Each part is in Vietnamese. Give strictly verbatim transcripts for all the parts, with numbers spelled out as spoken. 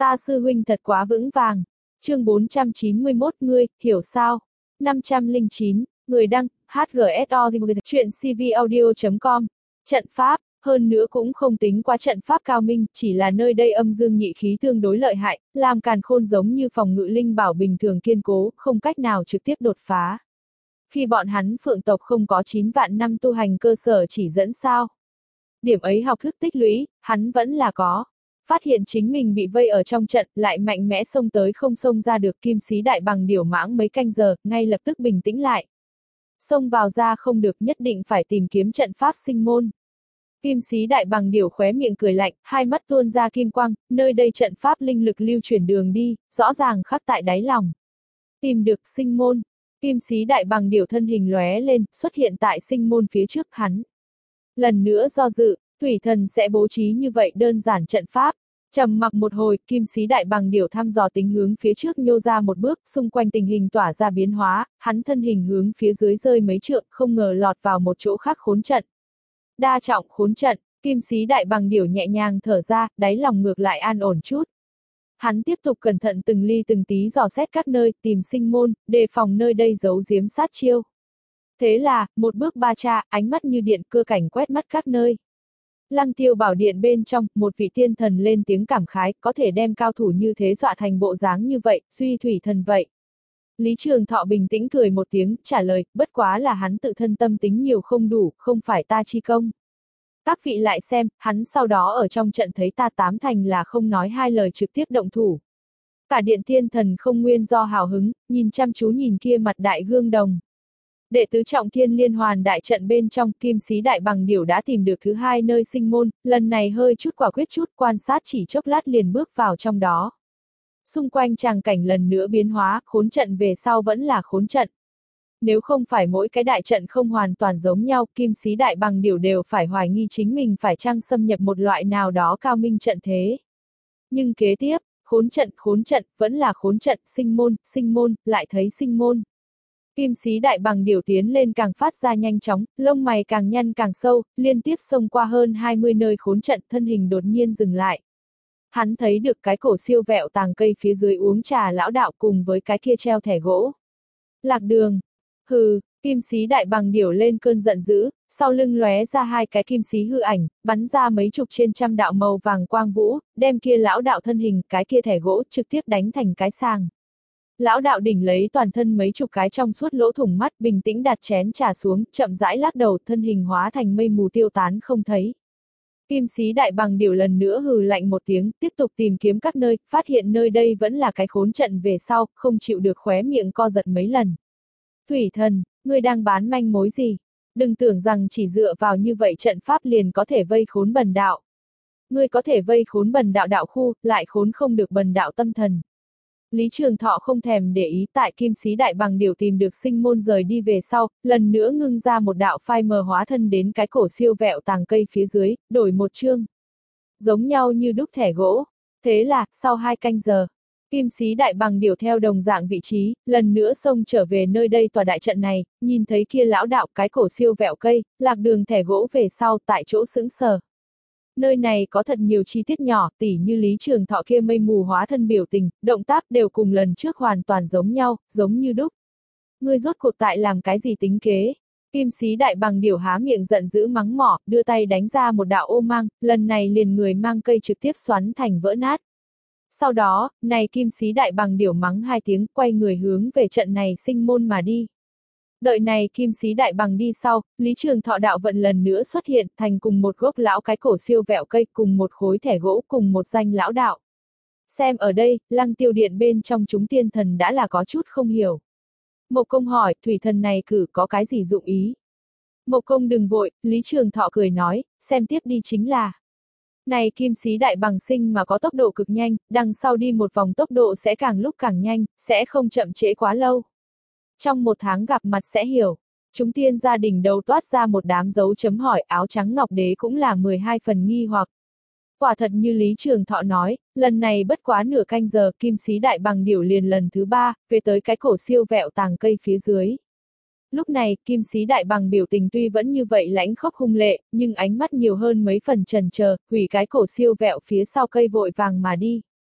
Ta sư huynh thật quá vững vàng. Chương bốn trăm chín mươi mốt ngươi, hiểu sao? năm trăm lẻ chín, người đăng, hát giê ét o chuyện c v audio chấm com. Trận pháp, hơn nữa cũng không tính quá trận pháp cao minh, chỉ là nơi đây âm dương nhị khí tương đối lợi hại, làm càn khôn giống như phòng ngự linh bảo bình thường kiên cố, không cách nào trực tiếp đột phá. Khi bọn hắn phượng tộc không có chín vạn năm tu hành cơ sở chỉ dẫn sao? Điểm ấy học thức tích lũy, hắn vẫn là có. Phát hiện chính mình bị vây ở trong trận, lại mạnh mẽ xông tới không xông ra được kim sĩ đại bằng điểu mãng mấy canh giờ, ngay lập tức bình tĩnh lại. Xông vào ra không được nhất định phải tìm kiếm trận pháp sinh môn. Kim sĩ đại bằng điểu khóe miệng cười lạnh, hai mắt tuôn ra kim quang, nơi đây trận pháp linh lực lưu chuyển đường đi, rõ ràng khắc tại đáy lòng. Tìm được sinh môn, kim sĩ đại bằng điểu thân hình lóe lên, xuất hiện tại sinh môn phía trước hắn. Lần nữa do dự, thủy thần sẽ bố trí như vậy đơn giản trận pháp. Trầm mặc một hồi, kim sĩ đại bằng điểu thăm dò tính hướng phía trước nhô ra một bước, xung quanh tình hình tỏa ra biến hóa, hắn thân hình hướng phía dưới rơi mấy trượng, không ngờ lọt vào một chỗ khác khốn trận. Đa trọng khốn trận, kim sĩ đại bằng điểu nhẹ nhàng thở ra, đáy lòng ngược lại an ổn chút. Hắn tiếp tục cẩn thận từng ly từng tí dò xét các nơi, tìm sinh môn, đề phòng nơi đây giấu giếm sát chiêu. Thế là, một bước ba tra, ánh mắt như điện cơ cảnh quét mắt các nơi. Lăng Tiêu bảo điện bên trong, một vị tiên thần lên tiếng cảm khái, có thể đem cao thủ như thế dọa thành bộ dáng như vậy, duy thủy thần vậy. Lý Trường Thọ bình tĩnh cười một tiếng, trả lời, bất quá là hắn tự thân tâm tính nhiều không đủ, không phải ta chi công. Các vị lại xem, hắn sau đó ở trong trận thấy ta tám thành là không nói hai lời trực tiếp động thủ. Cả điện tiên thần không nguyên do hào hứng, nhìn chăm chú nhìn kia mặt đại gương đồng. Đệ tứ trọng thiên liên hoàn đại trận bên trong, kim sĩ đại bằng điểu đã tìm được thứ hai nơi sinh môn, lần này hơi chút quả quyết chút, quan sát chỉ chốc lát liền bước vào trong đó. Xung quanh tràng cảnh lần nữa biến hóa, khốn trận về sau vẫn là khốn trận. Nếu không phải mỗi cái đại trận không hoàn toàn giống nhau, kim sĩ đại bằng điểu đều phải hoài nghi chính mình phải chăng xâm nhập một loại nào đó cao minh trận thế. Nhưng kế tiếp, khốn trận, khốn trận, vẫn là khốn trận, sinh môn, sinh môn, lại thấy sinh môn. Kim sĩ đại bằng điểu tiến lên càng phát ra nhanh chóng, lông mày càng nhăn càng sâu, liên tiếp xông qua hơn hai mươi nơi khốn trận, thân hình đột nhiên dừng lại. Hắn thấy được cái cổ siêu vẹo tàng cây phía dưới uống trà lão đạo cùng với cái kia treo thẻ gỗ. Lạc đường. Hừ, kim sĩ đại bằng điểu lên cơn giận dữ, sau lưng lóe ra hai cái kim sĩ hư ảnh, bắn ra mấy chục trên trăm đạo màu vàng quang vũ, đem kia lão đạo thân hình, cái kia thẻ gỗ trực tiếp đánh thành cái sàng. Lão đạo đỉnh lấy toàn thân mấy chục cái trong suốt lỗ thủng mắt, bình tĩnh đặt chén trà xuống, chậm rãi lắc đầu, thân hình hóa thành mây mù tiêu tán không thấy. Kim sĩ đại bằng điểu lần nữa hừ lạnh một tiếng, tiếp tục tìm kiếm các nơi, phát hiện nơi đây vẫn là cái khốn trận về sau, không chịu được khóe miệng co giật mấy lần. Thủy thần, ngươi đang bán manh mối gì? Đừng tưởng rằng chỉ dựa vào như vậy trận pháp liền có thể vây khốn bần đạo. Ngươi có thể vây khốn bần đạo đạo khu, lại khốn không được bần đạo tâm thần. Lý Trường Thọ không thèm để ý, tại kim sĩ đại bằng điểu tìm được sinh môn rời đi về sau, lần nữa ngưng ra một đạo phai mờ hóa thân đến cái cổ siêu vẹo tàng cây phía dưới, đổi một chương. Giống nhau như đúc thẻ gỗ. Thế là, sau hai canh giờ, kim sĩ đại bằng điểu theo đồng dạng vị trí, lần nữa xông trở về nơi đây tòa đại trận này, nhìn thấy kia lão đạo cái cổ siêu vẹo cây, lạc đường thẻ gỗ về sau tại chỗ sững sờ. Nơi này có thật nhiều chi tiết nhỏ, tỉ như Lý Trường Thọ kia mây mù hóa thân biểu tình, động tác đều cùng lần trước hoàn toàn giống nhau, giống như đúc. Ngươi rốt cuộc tại làm cái gì tính kế? Kim sĩ đại bằng điểu há miệng giận dữ mắng mỏ, đưa tay đánh ra một đạo ô mang, lần này liền người mang cây trực tiếp xoắn thành vỡ nát. Sau đó, này kim sĩ đại bằng điểu mắng hai tiếng, quay người hướng về trận này sinh môn mà đi. Đợi này kim sĩ đại bằng đi sau, Lý Trường Thọ đạo vận lần nữa xuất hiện, thành cùng một gốc lão cái cổ siêu vẹo cây, cùng một khối thẻ gỗ, cùng một danh lão đạo. Xem ở đây, Lăng Tiêu điện bên trong chúng tiên thần đã là có chút không hiểu. Mộc Công hỏi, thủy thần này cử có cái gì dụng ý? Mộc Công đừng vội, Lý Trường Thọ cười nói, xem tiếp đi chính là. Này kim sĩ đại bằng sinh mà có tốc độ cực nhanh, đằng sau đi một vòng tốc độ sẽ càng lúc càng nhanh, sẽ không chậm trễ quá lâu. Trong một tháng gặp mặt sẽ hiểu. Chúng tiên gia đình đầu toát ra một đám dấu chấm hỏi, áo trắng ngọc đế cũng là mười hai phần nghi hoặc. Quả thật như Lý Trường Thọ nói, lần này bất quá nửa canh giờ, kim sĩ đại bằng điểu liền lần thứ ba, về tới cái cổ siêu vẹo tàng cây phía dưới. Lúc này, kim sĩ đại bằng biểu tình tuy vẫn như vậy lãnh khốc hung lệ, nhưng ánh mắt nhiều hơn mấy phần chần chờ, hủy cái cổ siêu vẹo phía sau cây vội vàng mà đi.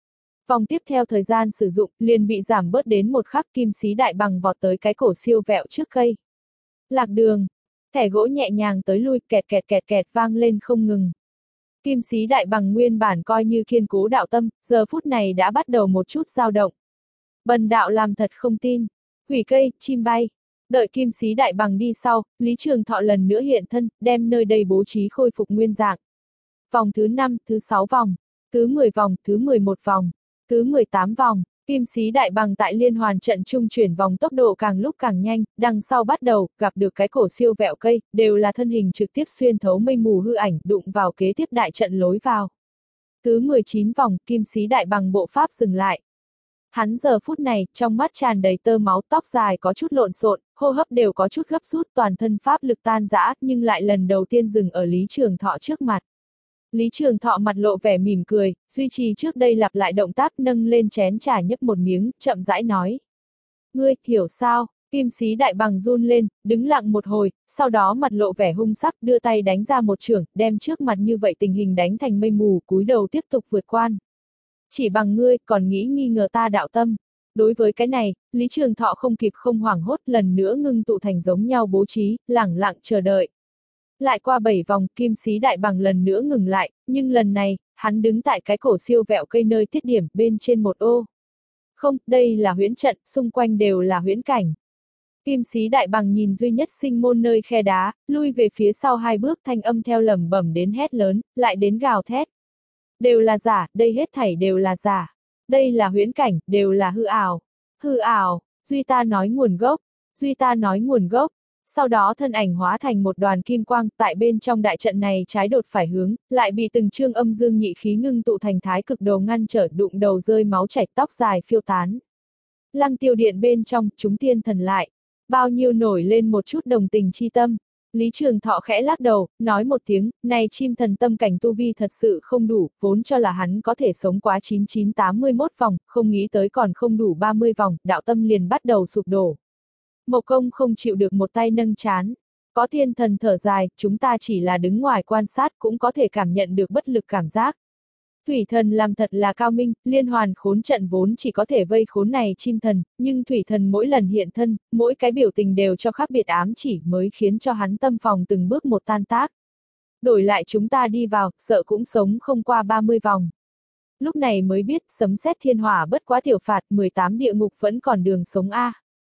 Vòng tiếp theo thời gian sử dụng, liền bị giảm bớt đến một khắc. Kim sĩ đại bằng vọt tới cái cổ siêu vẹo trước cây. Lạc đường. Thẻ gỗ nhẹ nhàng tới lui, kẹt kẹt kẹt kẹt vang lên không ngừng. Kim sĩ đại bằng nguyên bản coi như kiên cố đạo tâm, giờ phút này đã bắt đầu một chút dao động. Bần đạo làm thật không tin. Hủy cây, chim bay. Đợi kim sĩ đại bằng đi sau, Lý Trường Thọ lần nữa hiện thân, đem nơi đây bố trí khôi phục nguyên dạng. Vòng thứ năm, thứ sáu vòng, thứ mười vòng, thứ mười một vòng, thứ mười tám vòng. Kim sĩ đại bằng tại liên hoàn trận trung chuyển vòng tốc độ càng lúc càng nhanh, đằng sau bắt đầu, gặp được cái cổ siêu vẹo cây, đều là thân hình trực tiếp xuyên thấu mây mù hư ảnh, đụng vào kế tiếp đại trận lối vào. Thứ mười chín vòng, kim sĩ đại bằng bộ pháp dừng lại. Hắn giờ phút này, trong mắt tràn đầy tơ máu, tóc dài có chút lộn xộn, hô hấp đều có chút gấp rút, toàn thân pháp lực tan rã, nhưng lại lần đầu tiên dừng ở Lý Trường Thọ trước mặt. Lý Trường Thọ mặt lộ vẻ mỉm cười, duy trì trước đây lặp lại động tác, nâng lên chén trà nhấp một miếng, chậm rãi nói. Ngươi, hiểu sao? Kim sĩ đại bằng run lên, đứng lặng một hồi, sau đó mặt lộ vẻ hung sắc, đưa tay đánh ra một chưởng, đem trước mặt như vậy tình hình đánh thành mây mù, cúi đầu tiếp tục vượt quan. Chỉ bằng ngươi, còn nghĩ nghi ngờ ta đạo tâm. Đối với cái này, Lý Trường Thọ không kịp không hoảng hốt, lần nữa ngưng tụ thành giống nhau bố trí, lẳng lặng chờ đợi. Lại qua bảy vòng, kim sĩ đại bằng lần nữa ngừng lại, nhưng lần này, hắn đứng tại cái cổ siêu vẹo cây nơi tiết điểm, bên trên một ô. Không, đây là huyễn trận, xung quanh đều là huyễn cảnh. Kim sĩ đại bằng nhìn duy nhất sinh môn nơi khe đá, lui về phía sau hai bước, thanh âm theo lẩm bẩm đến hét lớn, lại đến gào thét. Đều là giả, đây hết thảy đều là giả. Đây là huyễn cảnh, đều là hư ảo. Hư ảo, duy ta nói nguồn gốc, duy ta nói nguồn gốc. Sau đó thân ảnh hóa thành một đoàn kim quang, tại bên trong đại trận này trái đột phải hướng, lại bị từng chương âm dương nhị khí ngưng tụ thành thái cực đồ ngăn trở, đụng đầu rơi máu chảy, tóc dài phiêu tán. Lăng tiêu điện bên trong, chúng tiên thần lại, bao nhiêu nổi lên một chút đồng tình chi tâm. Lý Trường Thọ khẽ lắc đầu, nói một tiếng, này chim thần tâm cảnh tu vi thật sự không đủ, vốn cho là hắn có thể sống quá chín chín tám mươi mốt vòng, không nghĩ tới còn không đủ ba mươi vòng, đạo tâm liền bắt đầu sụp đổ. Mộc Công không chịu được một tay nâng chán. Có thiên thần thở dài, chúng ta chỉ là đứng ngoài quan sát cũng có thể cảm nhận được bất lực cảm giác. Thủy thần làm thật là cao minh, liên hoàn khốn trận vốn chỉ có thể vây khốn này chim thần, nhưng thủy thần mỗi lần hiện thân, mỗi cái biểu tình đều cho khác biệt ám chỉ mới khiến cho hắn tâm phòng từng bước một tan tác. Đổi lại chúng ta đi vào, sợ cũng sống không qua ba mươi vòng. Lúc này mới biết sấm sét thiên hỏa bất quá tiểu phạt, mười tám địa ngục vẫn còn đường sống a.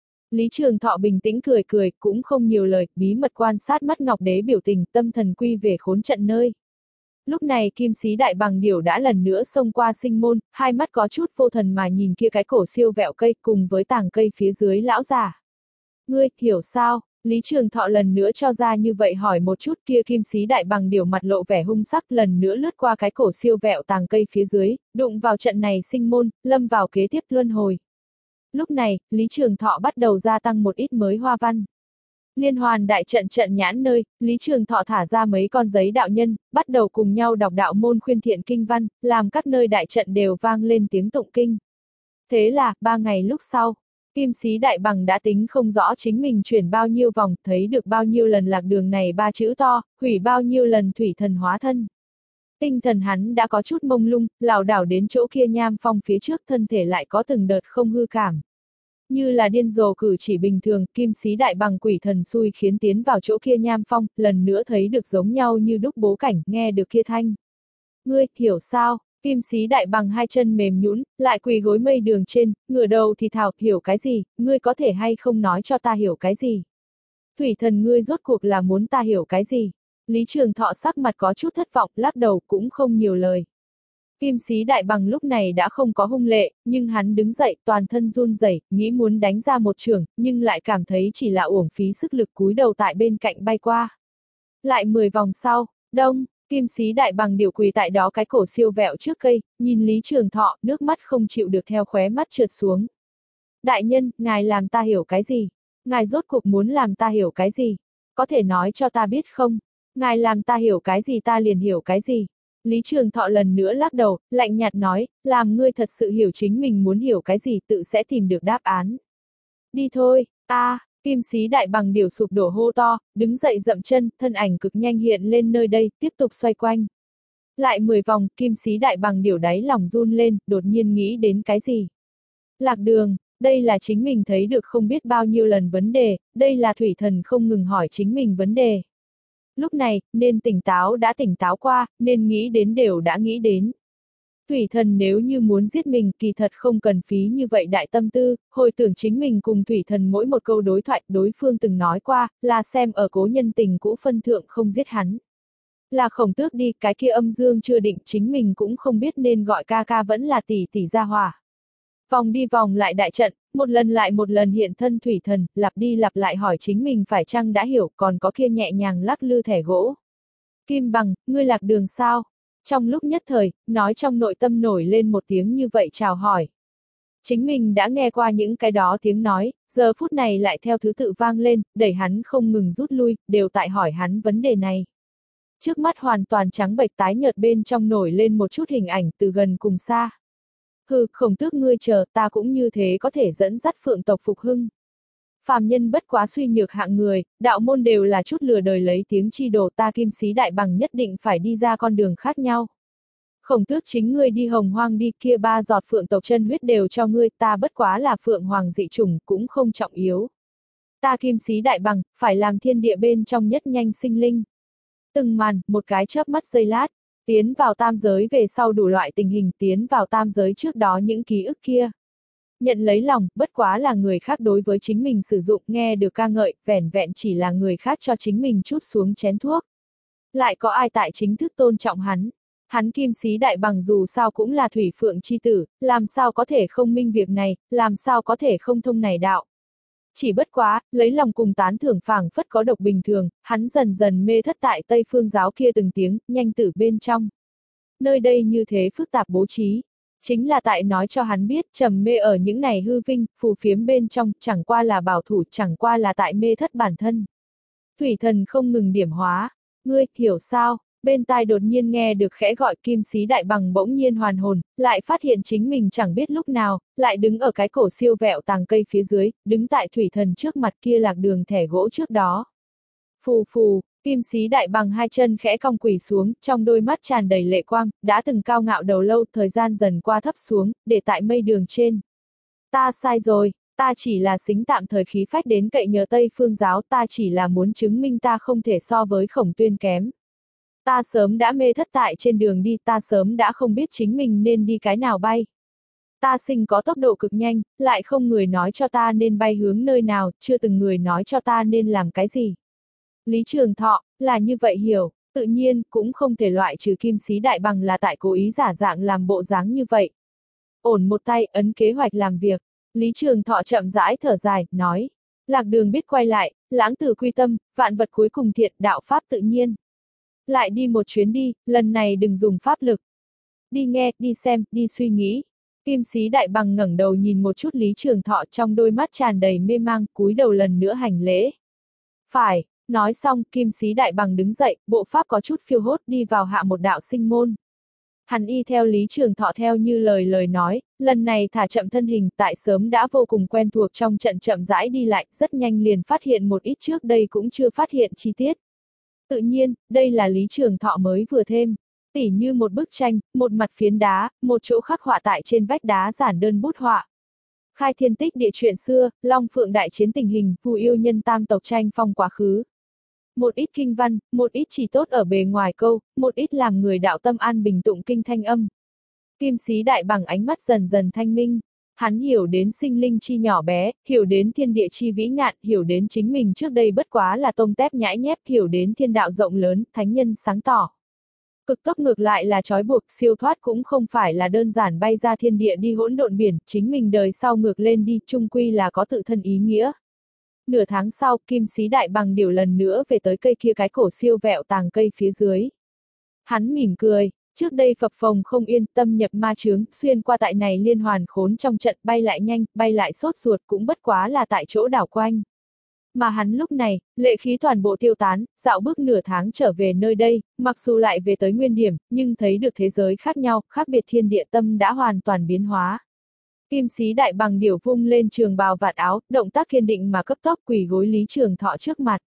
Lý Trường Thọ bình tĩnh cười cười, cũng không nhiều lời, bí mật quan sát mắt Ngọc Đế biểu tình, tâm thần quy về khốn trận nơi. Lúc này kim sĩ đại bằng điểu đã lần nữa xông qua sinh môn, hai mắt có chút vô thần mà nhìn kia cái cổ siêu vẹo cây cùng với tàng cây phía dưới lão già. Ngươi, hiểu sao? Lý Trường Thọ lần nữa cho ra như vậy hỏi một chút, kia kim sĩ đại bằng điểu mặt lộ vẻ hung sắc, lần nữa lướt qua cái cổ siêu vẹo tàng cây phía dưới, đụng vào trận này sinh môn, lâm vào kế tiếp luân hồi. Lúc này, Lý Trường Thọ bắt đầu gia tăng một ít mới hoa văn. Liên hoàn đại trận trận nhãn nơi, Lý Trường Thọ thả ra mấy con giấy đạo nhân, bắt đầu cùng nhau đọc đạo môn khuyên thiện kinh văn, làm các nơi đại trận đều vang lên tiếng tụng kinh. Thế là, ba ngày lúc sau, kim sĩ đại bằng đã tính không rõ chính mình chuyển bao nhiêu vòng, thấy được bao nhiêu lần lạc đường này ba chữ to, hủy bao nhiêu lần thủy thần hóa thân. Tinh thần hắn đã có chút mông lung, lảo đảo đến chỗ kia nham phong phía trước, thân thể lại có từng đợt không hư cảm. Như là điên rồ cử chỉ bình thường, kim sĩ đại bằng quỷ thần xui khiến tiến vào chỗ kia nham phong, lần nữa thấy được giống nhau như đúc bố cảnh, nghe được kia thanh. Ngươi, hiểu sao? Kim sĩ đại bằng hai chân mềm nhũn, lại quỳ gối mây đường trên, ngửa đầu thì thào, hiểu cái gì, ngươi có thể hay không nói cho ta hiểu cái gì? Thủy thần ngươi rốt cuộc là muốn ta hiểu cái gì? Lý Trường Thọ sắc mặt có chút thất vọng, lắc đầu cũng không nhiều lời. Kim sĩ đại bằng lúc này đã không có hung lệ, nhưng hắn đứng dậy toàn thân run rẩy, nghĩ muốn đánh ra một chưởng, nhưng lại cảm thấy chỉ là uổng phí sức lực, cúi đầu tại bên cạnh bay qua. Lại mười vòng sau, đông, kim sĩ đại bằng điểu quỳ tại đó cái cổ siêu vẹo trước cây, nhìn Lý Trường Thọ, nước mắt không chịu được theo khóe mắt trượt xuống. Đại nhân, ngài làm ta hiểu cái gì? Ngài rốt cuộc muốn làm ta hiểu cái gì? Có thể nói cho ta biết không? Ngài làm ta hiểu cái gì ta liền hiểu cái gì? Lý Trường Thọ lần nữa lắc đầu, lạnh nhạt nói, làm ngươi thật sự hiểu chính mình muốn hiểu cái gì tự sẽ tìm được đáp án. Đi thôi, a, à, kim sĩ đại bằng điểu sụp đổ hô to, đứng dậy dậm chân, thân ảnh cực nhanh hiện lên nơi đây, tiếp tục xoay quanh. Lại mười vòng, Kim Sĩ Đại Bằng Điểu đáy lòng run lên, đột nhiên nghĩ đến cái gì. Lạc đường, đây là chính mình thấy được không biết bao nhiêu lần vấn đề, đây là thủy thần không ngừng hỏi chính mình vấn đề. Lúc này, nên tỉnh táo đã tỉnh táo qua, nên nghĩ đến đều đã nghĩ đến. Thủy thần nếu như muốn giết mình, kỳ thật không cần phí như vậy đại tâm tư, hồi tưởng chính mình cùng thủy thần mỗi một câu đối thoại, đối phương từng nói qua, là xem ở cố nhân tình cũ phân thượng không giết hắn. Là Khổng Tước đi, cái kia âm dương chưa định, chính mình cũng không biết nên gọi ca ca vẫn là tỷ tỷ gia hỏa. Vòng đi vòng lại đại trận, một lần lại một lần hiện thân thủy thần, lặp đi lặp lại hỏi chính mình phải chăng đã hiểu, còn có kia nhẹ nhàng lắc lư thẻ gỗ. Kim Bằng, ngươi lạc đường sao? Trong lúc nhất thời, nói trong nội tâm nổi lên một tiếng như vậy chào hỏi. Chính mình đã nghe qua những cái đó tiếng nói, giờ phút này lại theo thứ tự vang lên, đẩy hắn không ngừng rút lui, đều tại hỏi hắn vấn đề này. Trước mắt hoàn toàn trắng bệch tái nhợt bên trong nổi lên một chút hình ảnh từ gần cùng xa. Hừ, Khổng Tước ngươi chờ, ta cũng như thế có thể dẫn dắt phượng tộc phục hưng. Phàm nhân bất quá suy nhược hạng người, đạo môn đều là chút lừa đời lấy tiếng chi đồ, ta Kim Sĩ Đại Bằng nhất định phải đi ra con đường khác nhau. Khổng Tước chính ngươi đi hồng hoang đi, kia ba giọt phượng tộc chân huyết đều cho ngươi, ta bất quá là phượng hoàng dị chủng, cũng không trọng yếu. Ta Kim Sĩ Đại Bằng, phải làm thiên địa bên trong nhất nhanh sinh linh. Từng màn, một cái chớp mắt giây lát, tiến vào tam giới về sau đủ loại tình hình, tiến vào tam giới trước đó những ký ức kia. Nhận lấy lòng, bất quá là người khác đối với chính mình sử dụng, nghe được ca ngợi, vẻn vẹn chỉ là người khác cho chính mình chút xuống chén thuốc. Lại có ai tại chính thức tôn trọng hắn? Hắn Kim Sĩ Đại Bằng dù sao cũng là thủy phượng chi tử, làm sao có thể không minh việc này, làm sao có thể không thông này đạo. Chỉ bất quá, lấy lòng cùng tán thưởng phảng phất có độc bình thường, hắn dần dần mê thất tại Tây Phương giáo kia từng tiếng, nhanh tử bên trong. Nơi đây như thế phức tạp bố trí. Chính là tại nói cho hắn biết, trầm mê ở những này hư vinh, phù phiếm bên trong, chẳng qua là bảo thủ, chẳng qua là tại mê thất bản thân. Thủy thần không ngừng điểm hóa. Ngươi, hiểu sao? Bên tai đột nhiên nghe được khẽ gọi, Kim Sĩ Đại Bằng bỗng nhiên hoàn hồn, lại phát hiện chính mình chẳng biết lúc nào, lại đứng ở cái cổ siêu vẹo tàng cây phía dưới, đứng tại thủy thần trước mặt kia lạc đường thẻ gỗ trước đó. Phù phù, Kim Sĩ Đại Bằng hai chân khẽ cong quỳ xuống, trong đôi mắt tràn đầy lệ quang, đã từng cao ngạo đầu lâu, thời gian dần qua thấp xuống, để tại mây đường trên. Ta sai rồi, ta chỉ là xính tạm thời khí phách đến cậy nhờ Tây Phương giáo, ta chỉ là muốn chứng minh ta không thể so với Khổng Tuyên kém. Ta sớm đã mê thất tại trên đường đi, ta sớm đã không biết chính mình nên đi cái nào bay. Ta sinh có tốc độ cực nhanh, lại không người nói cho ta nên bay hướng nơi nào, chưa từng người nói cho ta nên làm cái gì. Lý Trường Thọ, là như vậy hiểu, tự nhiên, cũng không thể loại trừ Kim Sĩ Đại Bằng là tại cố ý giả dạng làm bộ dáng như vậy. Ổn một tay, ấn kế hoạch làm việc. Lý Trường Thọ chậm rãi thở dài, nói. Lạc đường biết quay lại, lãng tử quy tâm, vạn vật cuối cùng thiện, đạo pháp tự nhiên. Lại đi một chuyến đi, lần này đừng dùng pháp lực. Đi nghe, đi xem, đi suy nghĩ. Kim Sĩ Đại Bằng ngẩng đầu nhìn một chút Lý Trường Thọ, trong đôi mắt tràn đầy mê mang, cúi đầu lần nữa hành lễ. Phải, nói xong, Kim Sĩ Đại Bằng đứng dậy, bộ pháp có chút phiêu hốt đi vào hạ một đạo sinh môn. Hắn y theo Lý Trường Thọ theo như lời lời nói, lần này thả chậm thân hình, tại sớm đã vô cùng quen thuộc trong trận chậm rãi đi lại, rất nhanh liền phát hiện một ít trước đây cũng chưa phát hiện chi tiết. Tự nhiên, đây là Lý Trường Thọ mới vừa thêm. Tỉ như một bức tranh, một mặt phiến đá, một chỗ khắc họa tại trên vách đá giản đơn bút họa. Khai thiên tích địa chuyện xưa, Long Phượng đại chiến tình hình, phù yêu nhân tam tộc tranh phong quá khứ. Một ít kinh văn, một ít chỉ tốt ở bề ngoài câu, một ít làm người đạo tâm an bình tụng kinh thanh âm. Kim Sĩ Đại Bằng ánh mắt dần dần thanh minh. Hắn hiểu đến sinh linh chi nhỏ bé, hiểu đến thiên địa chi vĩ ngạn, hiểu đến chính mình trước đây bất quá là tôm tép nhãi nhép, hiểu đến thiên đạo rộng lớn, thánh nhân sáng tỏ. Cực tốc ngược lại là trói buộc, siêu thoát cũng không phải là đơn giản bay ra thiên địa đi hỗn độn biển, chính mình đời sau ngược lên đi, chung quy là có tự thân ý nghĩa. Nửa tháng sau, Kim Sĩ Đại Bằng điều lần nữa về tới cây kia cái cổ siêu vẹo tàng cây phía dưới. Hắn mỉm cười. Trước đây phập phồng không yên, tâm nhập ma chướng, xuyên qua tại này liên hoàn khốn trong trận, bay lại nhanh, bay lại sốt ruột, cũng bất quá là tại chỗ đảo quanh. Mà hắn lúc này, lệ khí toàn bộ tiêu tán, dạo bước nửa tháng trở về nơi đây, mặc dù lại về tới nguyên điểm, nhưng thấy được thế giới khác nhau, khác biệt thiên địa tâm đã hoàn toàn biến hóa. Kim Sĩ Đại Bằng điểu vung lên trường bào vạt áo, động tác kiên định mà cấp tốc quỳ gối Lý Trường Thọ trước mặt.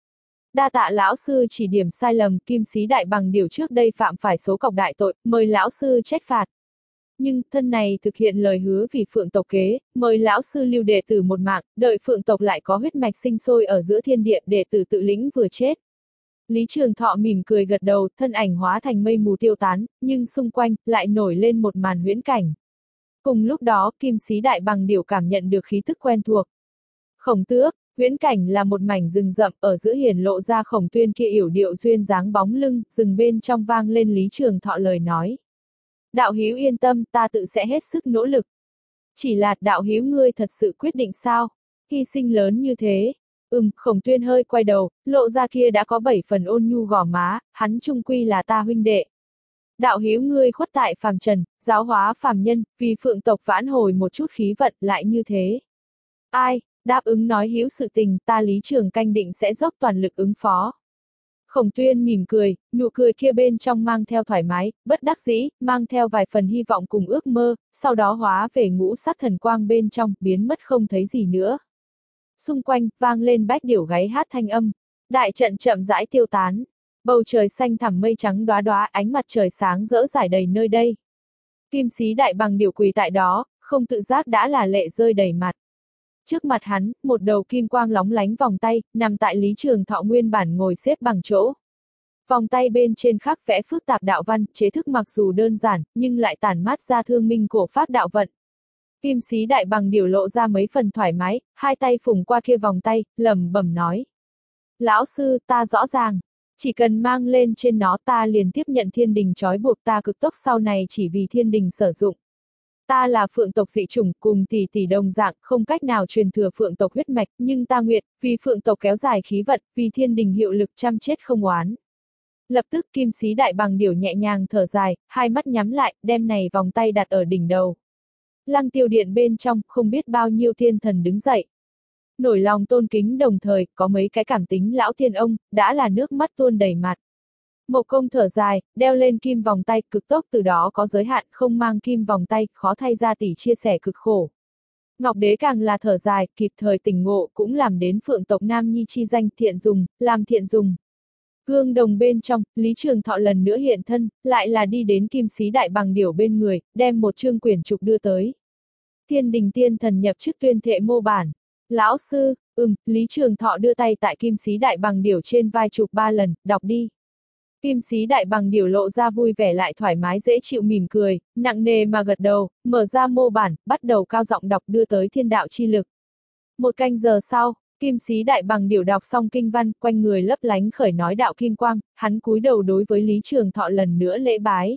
Đa tạ lão sư chỉ điểm sai lầm, Kim Sĩ Đại Bằng Điểu trước đây phạm phải số cọc đại tội, mời lão sư trách phạt. Nhưng, thân này thực hiện lời hứa vì Phượng tộc kế, mời lão sư lưu đệ tử một mạng, đợi Phượng tộc lại có huyết mạch sinh sôi ở giữa thiên địa, đệ tử tự lĩnh vừa chết. Lý Trường Thọ mỉm cười gật đầu, thân ảnh hóa thành mây mù tiêu tán, nhưng xung quanh, lại nổi lên một màn huyễn cảnh. Cùng lúc đó, Kim Sĩ Đại Bằng Điểu cảm nhận được khí tức quen thuộc. Khổng Tước, huyễn cảnh là một mảnh rừng rậm, ở giữa hiển lộ ra Khổng Tuyên kia yểu điệu duyên dáng bóng lưng, rừng bên trong vang lên Lý Trường Thọ lời nói. Đạo hữu yên tâm, ta tự sẽ hết sức nỗ lực. Chỉ là, đạo hữu ngươi thật sự quyết định sao? Hy sinh lớn như thế. Ừm, Khổng Tuyên hơi quay đầu, lộ ra kia đã có bảy phần ôn nhu gò má, hắn chung quy là ta huynh đệ. Đạo hữu ngươi khuất tại phàm trần, giáo hóa phàm nhân, vì Phượng tộc vãn hồi một chút khí vận lại như thế. Ai, đáp ứng nói hữu sự tình, ta Lý Trường Canh định sẽ dốc toàn lực ứng phó. Khổng Tuyên mỉm cười, nụ cười kia bên trong mang theo thoải mái, bất đắc dĩ, mang theo vài phần hy vọng cùng ước mơ, sau đó hóa về ngũ sắc thần quang bên trong, biến mất không thấy gì nữa. Xung quanh, vang lên bách điểu gáy hát thanh âm. Đại trận chậm rãi tiêu tán. Bầu trời xanh thẳm mây trắng đóa đóa, ánh mặt trời sáng rỡ rải đầy nơi đây. Kim Sĩ Đại Bằng Điểu quỳ tại đó, không tự giác đã là lệ rơi đầy mặt. Trước mặt hắn, một đầu kim quang lóng lánh vòng tay, nằm tại Lý Trường Thọ nguyên bản ngồi xếp bằng chỗ. Vòng tay bên trên khắc vẽ phức tạp đạo văn, chế thức mặc dù đơn giản, nhưng lại tản mát ra thương minh cổ phát đạo vận. Kim Sĩ Đại Bằng Điểu lộ ra mấy phần thoải mái, hai tay phủng qua kia vòng tay, lẩm bẩm nói. Lão sư, ta rõ ràng. Chỉ cần mang lên trên nó ta liền tiếp nhận thiên đình trói buộc ta cực tốc sau này chỉ vì thiên đình sử dụng. Ta là Phượng tộc dị chủng, cùng tỷ tỷ đồng dạng, không cách nào truyền thừa Phượng tộc huyết mạch, nhưng ta nguyện, vì Phượng tộc kéo dài khí vận, vì thiên đình hiệu lực chăm chết không oán. Lập tức Kim Sĩ Đại Bằng Điểu nhẹ nhàng thở dài, hai mắt nhắm lại, đem này vòng tay đặt ở đỉnh đầu. Lăng Tiêu Điện bên trong, không biết bao nhiêu thiên thần đứng dậy. Nổi lòng tôn kính đồng thời, có mấy cái cảm tính lão thiên ông, đã là nước mắt tuôn đầy mặt. Mộc Công thở dài, đeo lên kim vòng tay, cực tốc từ đó có giới hạn, không mang kim vòng tay, khó thay ra tỷ chia sẻ cực khổ. Ngọc Đế càng là thở dài, kịp thời tỉnh ngộ, cũng làm đến Phượng tộc Nam Nhi chi danh thiện dùng, làm thiện dùng. Gương đồng bên trong, Lý Trường Thọ lần nữa hiện thân, lại là đi đến Kim Sĩ Đại Bằng Điểu bên người, đem một chương quyển trục đưa tới. Thiên đình tiên thần nhập chức tuyên thệ mô bản. Lão sư, ừm, Lý Trường Thọ đưa tay tại Kim Sĩ Đại Bằng Điểu trên vai chụp ba lần, đọc đi. Kim Sĩ Đại Bằng Điểu lộ ra vui vẻ lại thoải mái dễ chịu mỉm cười, nặng nề mà gật đầu, mở ra mô bản, bắt đầu cao giọng đọc đưa tới thiên đạo chi lực. Một canh giờ sau, Kim Sĩ Đại Bằng Điểu đọc xong kinh văn, quanh người lấp lánh khởi nói đạo kim quang, hắn cúi đầu đối với Lý Trường Thọ lần nữa lễ bái.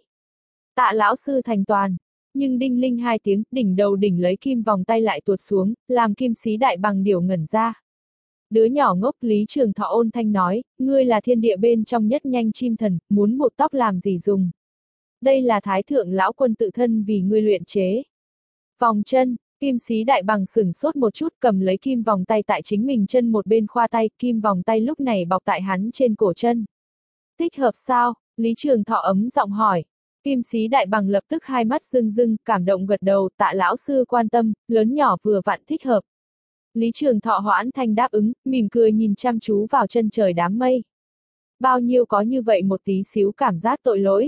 Tạ lão sư thành toàn. Nhưng đinh linh hai tiếng, đỉnh đầu đỉnh lấy kim vòng tay lại tuột xuống, làm Kim Sĩ Đại Bằng Điểu ngẩn ra. Đứa nhỏ ngốc Lý Trường Thọ ôn thanh nói, ngươi là thiên địa bên trong nhất nhanh chim thần, muốn buộc tóc làm gì dùng. Đây là Thái Thượng Lão Quân tự thân vì ngươi luyện chế. Vòng chân, Kim Sĩ Đại Bằng sửng sốt một chút cầm lấy kim vòng tay tại chính mình chân một bên khoa tay, kim vòng tay lúc này bọc tại hắn trên cổ chân. Thích hợp sao? Lý Trường Thọ ấm giọng hỏi. Kim Sĩ Đại Bằng lập tức hai mắt rưng rưng, cảm động gật đầu, tạ lão sư quan tâm, lớn nhỏ vừa vặn thích hợp. Lý Trường Thọ hoãn thanh đáp ứng, mỉm cười nhìn chăm chú vào chân trời đám mây. Bao nhiêu có như vậy một tí xíu cảm giác tội lỗi.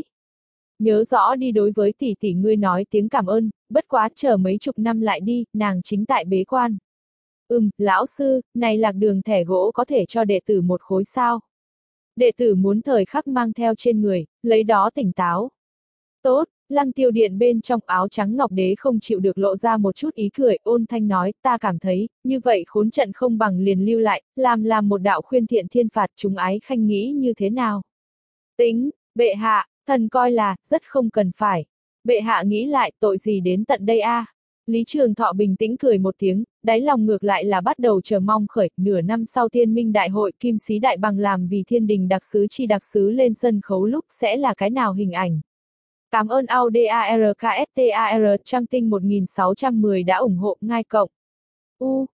Nhớ rõ đi đối với tỷ tỷ ngươi nói tiếng cảm ơn, bất quá chờ mấy chục năm lại đi, nàng chính tại bế quan. Ừm, lão sư, này lạc đường thẻ gỗ có thể cho đệ tử một khối sao? Đệ tử muốn thời khắc mang theo trên người, lấy đó tỉnh táo. Tốt, Lăng Tiêu Điện bên trong áo trắng Ngọc Đế không chịu được lộ ra một chút ý cười, ôn thanh nói, ta cảm thấy, như vậy khốn trận không bằng liền lưu lại, làm làm một đạo khuyên thiện thiên phạt chúng ái khanh nghĩ như thế nào. Tính, bệ hạ, thần coi là, rất không cần phải. Bệ hạ nghĩ lại, tội gì đến tận đây a? À? Lý Trường Thọ bình tĩnh cười một tiếng, đáy lòng ngược lại là bắt đầu chờ mong khởi, nửa năm sau Thiên Minh Đại hội Kim Sĩ Đại Bằng làm vì thiên đình đặc sứ chi đặc sứ lên sân khấu lúc sẽ là cái nào hình ảnh. Cảm ơn Audiarkstr Trang Tinh một nghìn sáu trăm mười đã ủng hộ ngai cộng. U